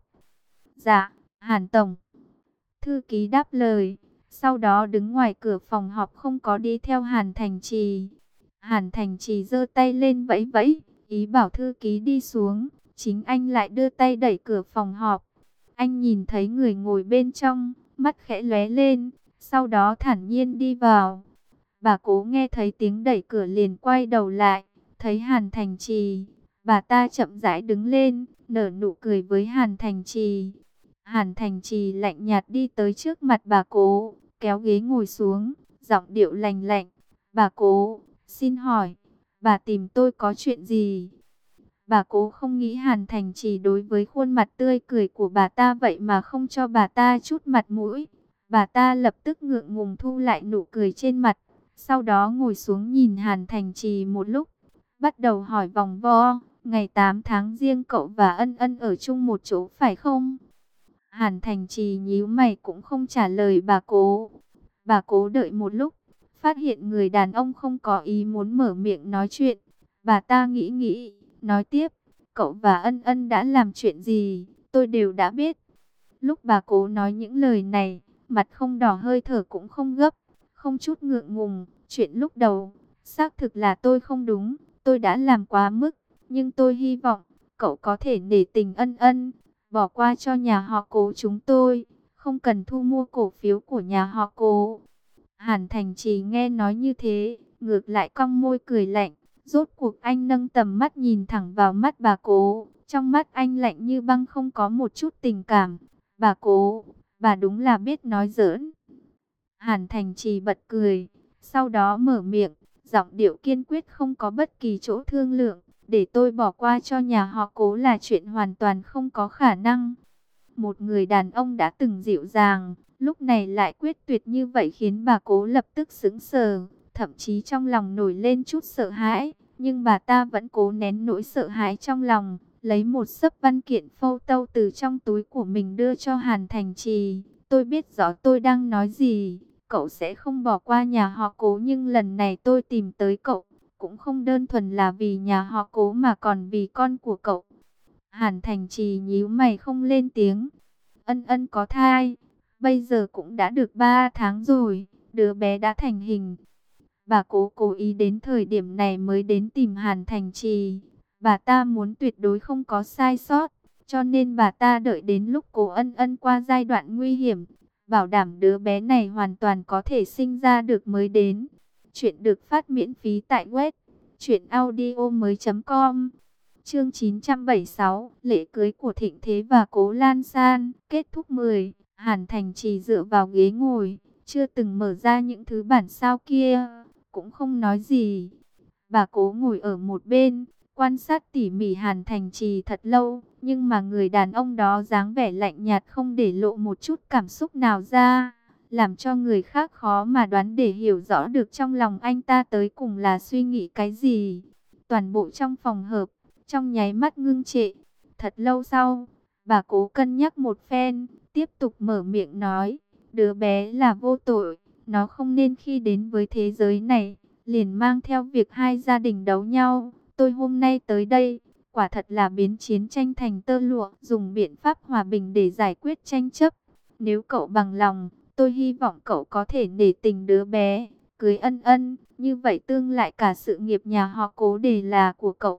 Dạ, Hàn Tổng. Thư ký đáp lời, sau đó đứng ngoài cửa phòng họp không có đi theo Hàn Thành Trì. Hàn Thành Trì giơ tay lên vẫy vẫy, ý bảo thư ký đi xuống, chính anh lại đưa tay đẩy cửa phòng họp. Anh nhìn thấy người ngồi bên trong, mắt khẽ lóe lên, sau đó thản nhiên đi vào. Bà Cố nghe thấy tiếng đẩy cửa liền quay đầu lại, thấy Hàn Thành Trì, bà ta chậm rãi đứng lên, nở nụ cười với Hàn Thành Trì. Hàn Thành Trì lạnh nhạt đi tới trước mặt bà Cố, kéo ghế ngồi xuống, giọng điệu lạnh lạnh. Bà Cố, xin hỏi, bà tìm tôi có chuyện gì? Bà Cố không nghĩ Hàn Thành Trì đối với khuôn mặt tươi cười của bà ta vậy mà không cho bà ta chút mặt mũi. Bà ta lập tức ngượng ngùng thu lại nụ cười trên mặt, sau đó ngồi xuống nhìn Hàn Thành Trì một lúc, bắt đầu hỏi vòng vo. Ngày tám tháng Giêng cậu và Ân Ân ở chung một chỗ phải không? Hàn Thành Trì nhíu mày cũng không trả lời bà Cố. Bà Cố đợi một lúc, phát hiện người đàn ông không có ý muốn mở miệng nói chuyện. Bà ta nghĩ nghĩ, nói tiếp, cậu và Ân Ân đã làm chuyện gì, tôi đều đã biết. Lúc bà Cố nói những lời này, mặt không đỏ hơi thở cũng không gấp, không chút ngượng ngùng. Chuyện lúc đầu, xác thực là tôi không đúng, tôi đã làm quá mức. Nhưng tôi hy vọng, cậu có thể nể tình Ân Ân, bỏ qua cho nhà họ Cố chúng tôi, không cần thu mua cổ phiếu của nhà họ Cố. Hàn Thành Trì nghe nói như thế, ngược lại cong môi cười lạnh. Rốt cuộc anh nâng tầm mắt nhìn thẳng vào mắt bà Cố, trong mắt anh lạnh như băng không có một chút tình cảm. Bà Cố, bà đúng là biết nói giỡn. Hàn Thành Trì bật cười, sau đó mở miệng, giọng điệu kiên quyết không có bất kỳ chỗ thương lượng. Để tôi bỏ qua cho nhà họ Cố là chuyện hoàn toàn không có khả năng. Một người đàn ông đã từng dịu dàng, lúc này lại quyết tuyệt như vậy khiến bà Cố lập tức sững sờ, thậm chí trong lòng nổi lên chút sợ hãi. Nhưng bà ta vẫn cố nén nỗi sợ hãi trong lòng, lấy một xấp văn kiện phâu tâu từ trong túi của mình đưa cho Hàn Thành Trì. Tôi biết rõ tôi đang nói gì, cậu sẽ không bỏ qua nhà họ Cố, nhưng lần này tôi tìm tới cậu cũng không đơn thuần là vì nhà họ Cố mà còn vì con của cậu. Hàn Thành Trì nhíu mày không lên tiếng. Ân Ân có thai, bây giờ cũng đã được ba tháng rồi, đứa bé đã thành hình. Bà Cố cố ý đến thời điểm này mới đến tìm Hàn Thành Trì. Bà ta muốn tuyệt đối không có sai sót, cho nên bà ta đợi đến lúc Cố Ân Ân qua giai đoạn nguy hiểm, bảo đảm đứa bé này hoàn toàn có thể sinh ra được mới đến. Chuyện được phát miễn phí tại web truyện audio mới chấm com. Chương chín trăm bảy mươi sáu, lễ cưới của Thịnh Thế và Cố Lan San, kết thúc mười. Hàn Thành Trì dựa vào ghế ngồi, chưa từng mở ra những thứ bản sao kia, cũng không nói gì. Bà Cố ngồi ở một bên, quan sát tỉ mỉ Hàn Thành Trì thật lâu, nhưng mà người đàn ông đó dáng vẻ lạnh nhạt không để lộ một chút cảm xúc nào ra, làm cho người khác khó mà đoán để hiểu rõ được trong lòng anh ta tới cùng là suy nghĩ cái gì. Toàn bộ trong phòng hợp, trong nháy mắt ngưng trệ. Thật lâu sau, bà Cố cân nhắc một phen, tiếp tục mở miệng nói, đứa bé là vô tội, nó không nên khi đến với thế giới này, liền mang theo việc hai gia đình đấu nhau. Tôi hôm nay tới đây, quả thật là biến chiến tranh thành tơ lụa, dùng biện pháp hòa bình để giải quyết tranh chấp. Nếu cậu bằng lòng, tôi hy vọng cậu có thể nể tình đứa bé, cưới Ân Ân, như vậy tương lại cả sự nghiệp nhà họ Cố đều là của cậu.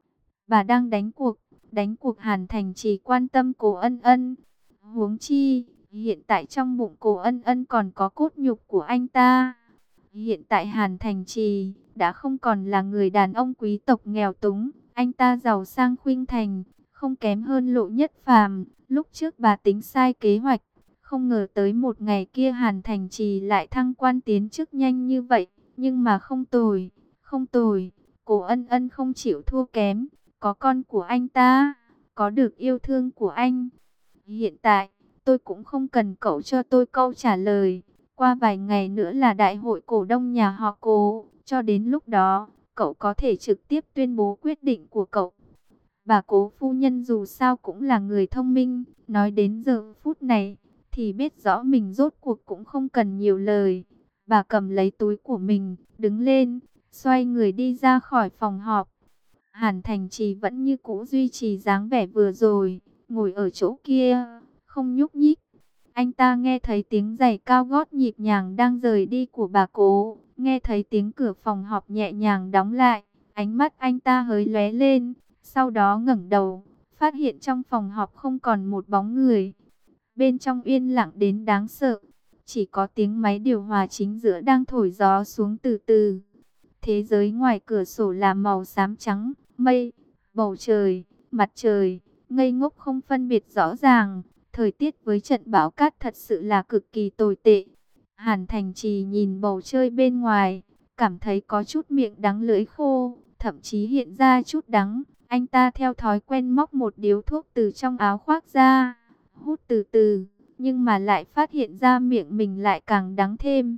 Bà đang đánh cuộc, đánh cuộc Hàn Thành Trì quan tâm Cố Ân Ân. Huống chi, hiện tại trong bụng Cố Ân Ân còn có cốt nhục của anh ta. Hiện tại Hàn Thành Trì đã không còn là người đàn ông quý tộc nghèo túng, anh ta giàu sang khuynh thành, không kém hơn Lộ Nhất Phàm. Lúc trước bà tính sai kế hoạch, không ngờ tới một ngày kia Hàn Thành Trì lại thăng quan tiến chức nhanh như vậy. Nhưng mà không tồi, không tồi, Cố Ân Ân không chịu thua kém, có con của anh ta, có được yêu thương của anh. Hiện tại, tôi cũng không cần cậu cho tôi câu trả lời. Qua vài ngày nữa là đại hội cổ đông nhà họ Cố. Cho đến lúc đó, cậu có thể trực tiếp tuyên bố quyết định của cậu. Bà Cố phu nhân dù sao cũng là người thông minh. Nói đến giờ phút này, thì biết rõ mình rốt cuộc cũng không cần nhiều lời. Bà cầm lấy túi của mình, đứng lên, xoay người đi ra khỏi phòng họp. Hàn Thành Trì vẫn như cũ duy trì dáng vẻ vừa rồi, ngồi ở chỗ kia, không nhúc nhích. Anh ta nghe thấy tiếng giày cao gót nhịp nhàng đang rời đi của bà Cố, nghe thấy tiếng cửa phòng họp nhẹ nhàng đóng lại, ánh mắt anh ta hơi lóe lên, sau đó ngẩng đầu, phát hiện trong phòng họp không còn một bóng người. Bên trong yên lặng đến đáng sợ, chỉ có tiếng máy điều hòa chính giữa đang thổi gió xuống từ từ. Thế giới ngoài cửa sổ là màu xám trắng, mây, bầu trời, mặt trời, ngây ngốc không phân biệt rõ ràng. Thời tiết với trận bão cát thật sự là cực kỳ tồi tệ. Hàn Thành Trì nhìn bầu trời bên ngoài, cảm thấy có chút miệng đắng lưỡi khô, thậm chí hiện ra chút đắng. Anh ta theo thói quen móc một điếu thuốc từ trong áo khoác ra, hút từ từ, nhưng mà lại phát hiện ra miệng mình lại càng đắng thêm.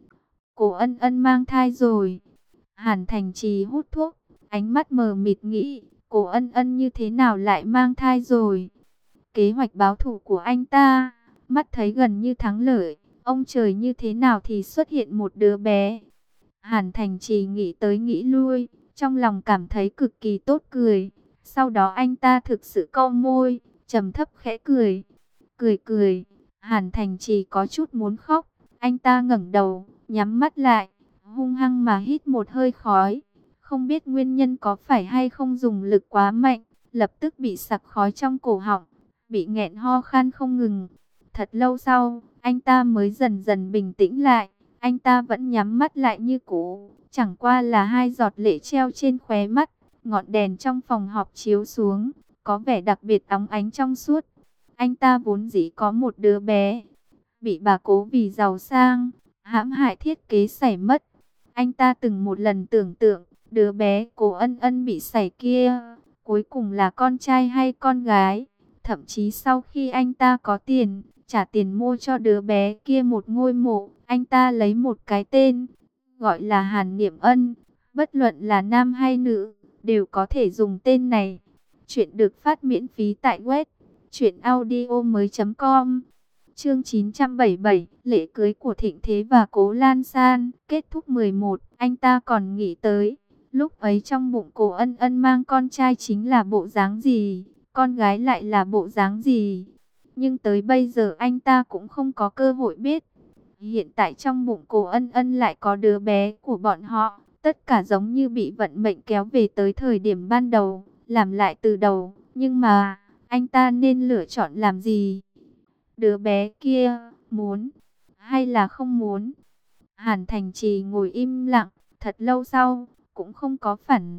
Cô Ân Ân mang thai rồi. Hàn Thành Trì hút thuốc, ánh mắt mờ mịt nghĩ, cô Ân Ân như thế nào lại mang thai rồi? Kế hoạch báo thù của anh ta, mắt thấy gần như thắng lợi, ông trời như thế nào thì xuất hiện một đứa bé. Hàn Thành Trì nghĩ tới nghĩ lui, trong lòng cảm thấy cực kỳ tốt cười. Sau đó anh ta thực sự cau môi, trầm thấp khẽ cười. Cười cười, Hàn Thành Trì có chút muốn khóc, anh ta ngẩng đầu, nhắm mắt lại, hung hăng mà hít một hơi khói. Không biết nguyên nhân có phải hay không dùng lực quá mạnh, lập tức bị sặc khói trong cổ họng, bị nghẹn ho khan không ngừng. Thật lâu sau, anh ta mới dần dần bình tĩnh lại. Anh ta vẫn nhắm mắt lại như cũ, chẳng qua là hai giọt lệ treo trên khóe mắt. Ngọn đèn trong phòng họp chiếu xuống, có vẻ đặc biệt óng ánh trong suốt. Anh ta vốn dĩ có một đứa bé, bị bà Cố vì giàu sang, hãm hại thiết kế sảy mất. Anh ta từng một lần tưởng tượng, đứa bé Cố Ân Ân bị sảy kia, cuối cùng là con trai hay con gái. Thậm chí sau khi anh ta có tiền, trả tiền mua cho đứa bé kia một ngôi mộ, anh ta lấy một cái tên, gọi là Hàn Niệm Ân. Bất luận là nam hay nữ, đều có thể dùng tên này. Chuyện được phát miễn phí tại web truyện audio mới chấm com. Chương chín trăm bảy mươi bảy, lễ cưới của Thịnh Thế và Cố Lan San, kết thúc mười một. Anh ta còn nghĩ tới, lúc ấy trong bụng Cố Ân Ân mang con trai chính là bộ dáng gì, con gái lại là bộ dáng gì. Nhưng tới bây giờ anh ta cũng không có cơ hội biết. Hiện tại trong bụng Cố Ân Ân lại có đứa bé của bọn họ. Tất cả giống như bị vận mệnh kéo về tới thời điểm ban đầu, làm lại từ đầu. Nhưng mà, anh ta nên lựa chọn làm gì? Đứa bé kia, muốn hay là không muốn? Hàn Thành Trì ngồi im lặng, thật lâu sau, cũng không có phản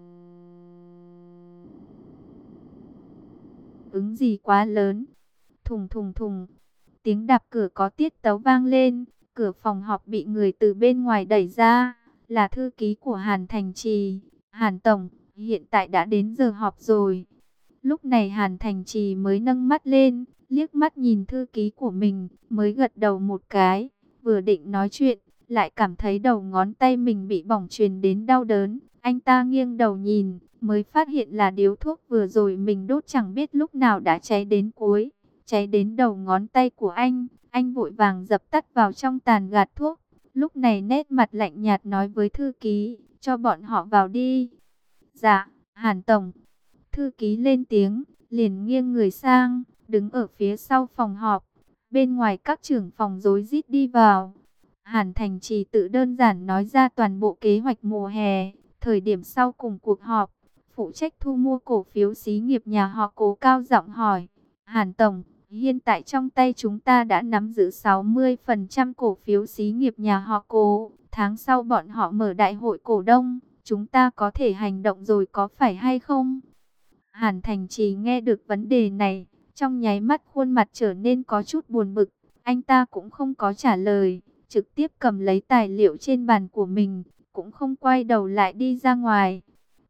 ứng gì quá lớn. Thùng thùng thùng, tiếng đạp cửa có tiết tấu vang lên, cửa phòng họp bị người từ bên ngoài đẩy ra, là thư ký của Hàn Thành Trì. Hàn Tổng, hiện tại đã đến giờ họp rồi. Lúc này Hàn Thành Trì mới nâng mắt lên, liếc mắt nhìn thư ký của mình, mới gật đầu một cái, vừa định nói chuyện, lại cảm thấy đầu ngón tay mình bị bỏng truyền đến đau đớn. Anh ta nghiêng đầu nhìn, mới phát hiện là điếu thuốc vừa rồi mình đốt chẳng biết lúc nào đã cháy đến cuối, cháy đến đầu ngón tay của anh. Anh vội vàng dập tắt vào trong tàn gạt thuốc, lúc này nét mặt lạnh nhạt nói với thư ký, cho bọn họ vào đi. Dạ, Hàn Tổng. Thư ký lên tiếng, liền nghiêng người sang, đứng ở phía sau phòng họp. Bên ngoài các trưởng phòng rối rít đi vào. Hàn Thành Trì tự đơn giản nói ra toàn bộ kế hoạch mùa hè. Thời điểm sau cùng cuộc họp, phụ trách thu mua cổ phiếu xí nghiệp nhà họ Cố cao giọng hỏi, Hàn Tổng, hiện tại trong tay chúng ta đã nắm giữ sáu mươi phần trăm cổ phiếu xí nghiệp nhà họ Cố. Tháng sau bọn họ mở đại hội cổ đông, chúng ta có thể hành động rồi có phải hay không? Hàn Thành Trì nghe được vấn đề này, trong nháy mắt khuôn mặt trở nên có chút buồn bực. Anh ta cũng không có trả lời, trực tiếp cầm lấy tài liệu trên bàn của mình, cũng không quay đầu lại đi ra ngoài.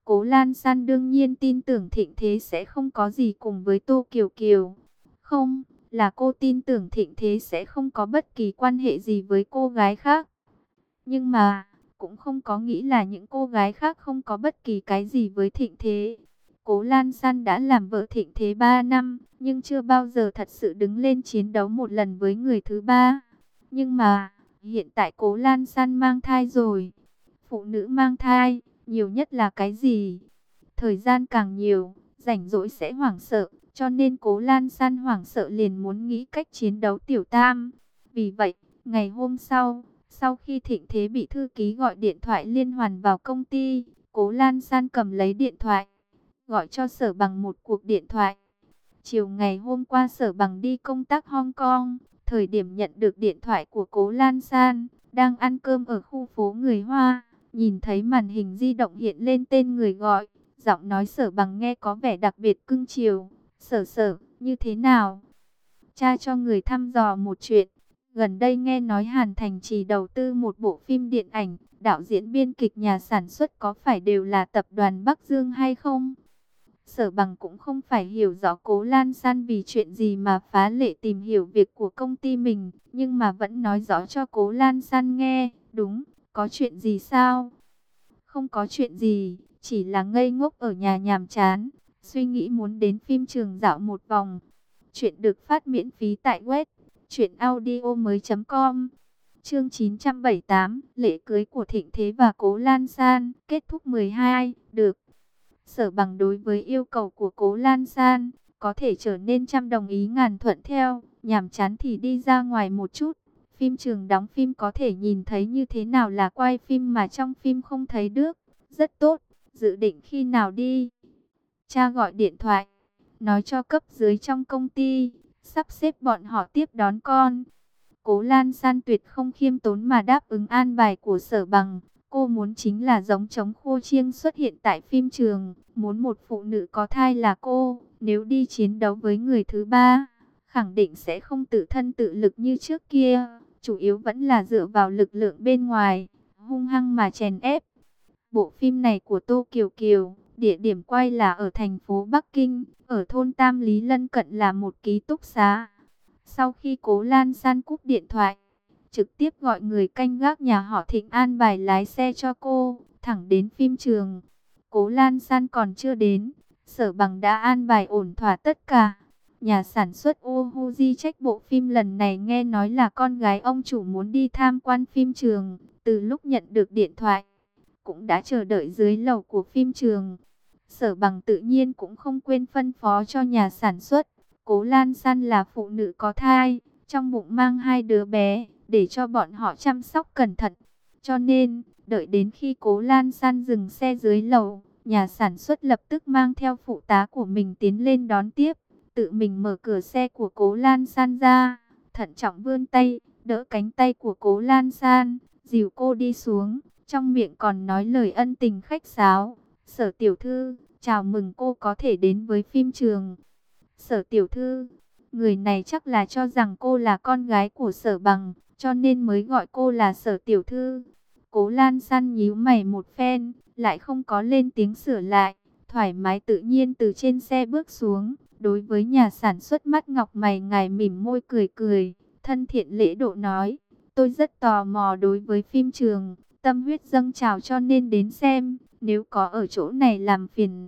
Cố Lan San đương nhiên tin tưởng Thịnh Thế sẽ không có gì cùng với Tô Kiều Kiều. Không, là cô tin tưởng Thịnh Thế sẽ không có bất kỳ quan hệ gì với cô gái khác. Nhưng mà, cũng không có nghĩ là những cô gái khác không có bất kỳ cái gì với Thịnh Thế. Cố Lan San đã làm vợ Thịnh Thế ba năm, nhưng chưa bao giờ thật sự đứng lên chiến đấu một lần với người thứ ba. Nhưng mà, hiện tại Cố Lan San mang thai rồi. Phụ nữ mang thai, nhiều nhất là cái gì? Thời gian càng nhiều, rảnh rỗi sẽ hoảng sợ, cho nên Cố Lan San hoảng sợ liền muốn nghĩ cách chiến đấu Tiểu Tam. Vì vậy, ngày hôm sau, sau khi Thịnh Thế bị thư ký gọi điện thoại liên hoàn vào công ty, Cố Lan San cầm lấy điện thoại, gọi cho Sở Bằng một cuộc điện thoại. Chiều ngày hôm qua Sở Bằng đi công tác Hong Kong, thời điểm nhận được điện thoại của Cố Lan San, đang ăn cơm ở khu phố người Hoa, nhìn thấy màn hình di động hiện lên tên người gọi, giọng nói Sở Bằng nghe có vẻ đặc biệt cưng chiều. Sở sở, như thế nào? Cha cho người thăm dò một chuyện. Gần đây nghe nói Hàn Thành Trì đầu tư một bộ phim điện ảnh, đạo diễn biên kịch nhà sản xuất có phải đều là tập đoàn Bắc Dương hay không? Sở Bằng cũng không phải hiểu rõ Cố Lan San vì chuyện gì mà phá lệ tìm hiểu việc của công ty mình, nhưng mà vẫn nói rõ cho Cố Lan San nghe. Đúng, có chuyện gì sao? Không có chuyện gì, chỉ là ngây ngốc ở nhà nhàm chán, suy nghĩ muốn đến phim trường dạo một vòng. Chuyện được phát miễn phí tại web truyện audio mới chấm com. Chương chín trăm bảy mươi tám, lễ cưới của Thịnh Thế và Cố Lan San, kết thúc mười hai, được. Sở Bằng đối với yêu cầu của Cố Lan San, có thể trở nên trăm đồng ý ngàn thuận theo, nhàm chán thì đi ra ngoài một chút. Phim trường đóng phim có thể nhìn thấy như thế nào là quay phim mà trong phim không thấy được. Rất tốt, dự định khi nào đi? Cha gọi điện thoại, nói cho cấp dưới trong công ty, sắp xếp bọn họ tiếp đón con. Cố Lan San tuyệt không khiêm tốn mà đáp ứng an bài của Sở Bằng. Cô muốn chính là giống trống khô chiêng xuất hiện tại phim trường, muốn một phụ nữ có thai là cô, nếu đi chiến đấu với người thứ ba, khẳng định sẽ không tự thân tự lực như trước kia, chủ yếu vẫn là dựa vào lực lượng bên ngoài, hung hăng mà chèn ép. Bộ phim này của Tô Kiều Kiều, địa điểm quay là ở thành phố Bắc Kinh, ở thôn Tam Lý lân cận là một ký túc xá. Sau khi Cố Lan San cúp điện thoại, trực tiếp gọi người canh gác nhà họ Thịnh an bài lái xe cho cô, thẳng đến phim trường. Cố Lan San còn chưa đến, Sở Bằng đã an bài ổn thỏa tất cả. Nhà sản xuất Ohuji trách bộ phim lần này nghe nói là con gái ông chủ muốn đi tham quan phim trường, từ lúc nhận được điện thoại, cũng đã chờ đợi dưới lầu của phim trường. Sở Bằng tự nhiên cũng không quên phân phó cho nhà sản xuất, Cố Lan San là phụ nữ có thai, trong bụng mang hai đứa bé, để cho bọn họ chăm sóc cẩn thận. Cho nên, đợi đến khi Cố Lan San dừng xe dưới lầu, nhà sản xuất lập tức mang theo phụ tá của mình tiến lên đón tiếp, tự mình mở cửa xe của Cố Lan San ra, thận trọng vươn tay, đỡ cánh tay của Cố Lan San, dìu cô đi xuống, trong miệng còn nói lời ân tình khách sáo. Sở tiểu thư, chào mừng cô có thể đến với phim trường. Sở tiểu thư, người này chắc là cho rằng cô là con gái của Sở Bằng, cho nên mới gọi cô là Sở tiểu thư. Cố Lan San nhíu mày một phen, lại không có lên tiếng sửa lại, thoải mái tự nhiên từ trên xe bước xuống. Đối với nhà sản xuất mắt ngọc mày ngài mỉm môi cười cười, thân thiện lễ độ nói, tôi rất tò mò đối với phim trường, tâm huyết dâng trào cho nên đến xem, nếu có ở chỗ này làm phiền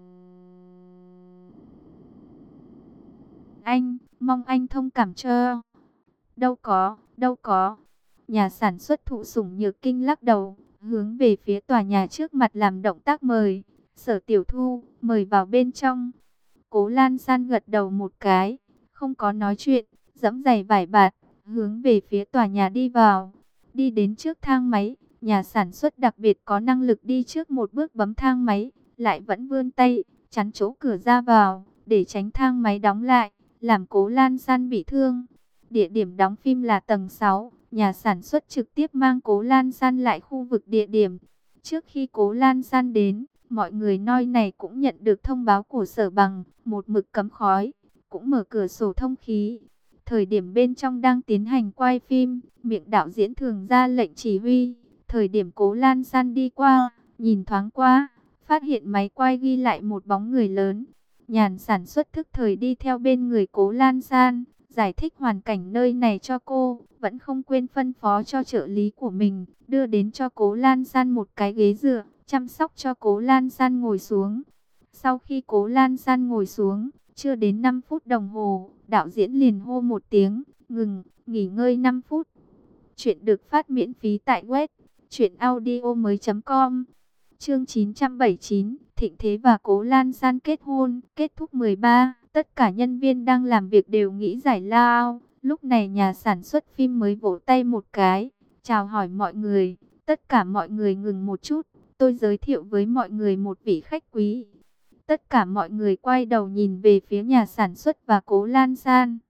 anh, mong anh thông cảm cho. Đâu có, đâu có. Nhà sản xuất Thụ Sủng Nhược Kinh lắc đầu, hướng về phía tòa nhà trước mặt làm động tác mời. Sở tiểu thu, mời vào bên trong. Cố Lan San gật đầu một cái, không có nói chuyện, giẫm giày vải bạt, hướng về phía tòa nhà đi vào. Đi đến trước thang máy, nhà sản xuất đặc biệt có năng lực đi trước một bước bấm thang máy, lại vẫn vươn tay, chắn chỗ cửa ra vào, để tránh thang máy đóng lại, làm Cố Lan San bị thương. Địa điểm đóng phim là tầng sáu, nhà sản xuất trực tiếp mang Cố Lan San lại khu vực địa điểm. Trước khi Cố Lan San đến, mọi người nơi này cũng nhận được thông báo của Sở Bằng, một mực cấm khói, cũng mở cửa sổ thông khí. Thời điểm bên trong đang tiến hành quay phim, miệng đạo diễn thường ra lệnh chỉ huy. Thời điểm Cố Lan San đi qua, nhìn thoáng qua, phát hiện máy quay ghi lại một bóng người lớn. Nhàn sản xuất thức thời đi theo bên người Cố Lan San, giải thích hoàn cảnh nơi này cho cô, vẫn không quên phân phó cho trợ lý của mình, đưa đến cho Cố Lan San một cái ghế dựa, chăm sóc cho Cố Lan San ngồi xuống. Sau khi Cố Lan San ngồi xuống, chưa đến năm phút đồng hồ, đạo diễn liền hô một tiếng, ngừng, nghỉ ngơi năm phút. Chuyện được phát miễn phí tại web truyện audio mới chấm com. Chương chín trăm bảy mươi chín, Thịnh Thế và Cố Lan San kết hôn, kết thúc mười ba. Tất cả nhân viên đang làm việc đều nghĩ giải lao. Lúc này nhà sản xuất phim mới vỗ tay một cái, chào hỏi mọi người. Tất cả mọi người ngừng một chút, tôi giới thiệu với mọi người một vị khách quý. Tất cả mọi người quay đầu nhìn về phía nhà sản xuất và Cố Lan San.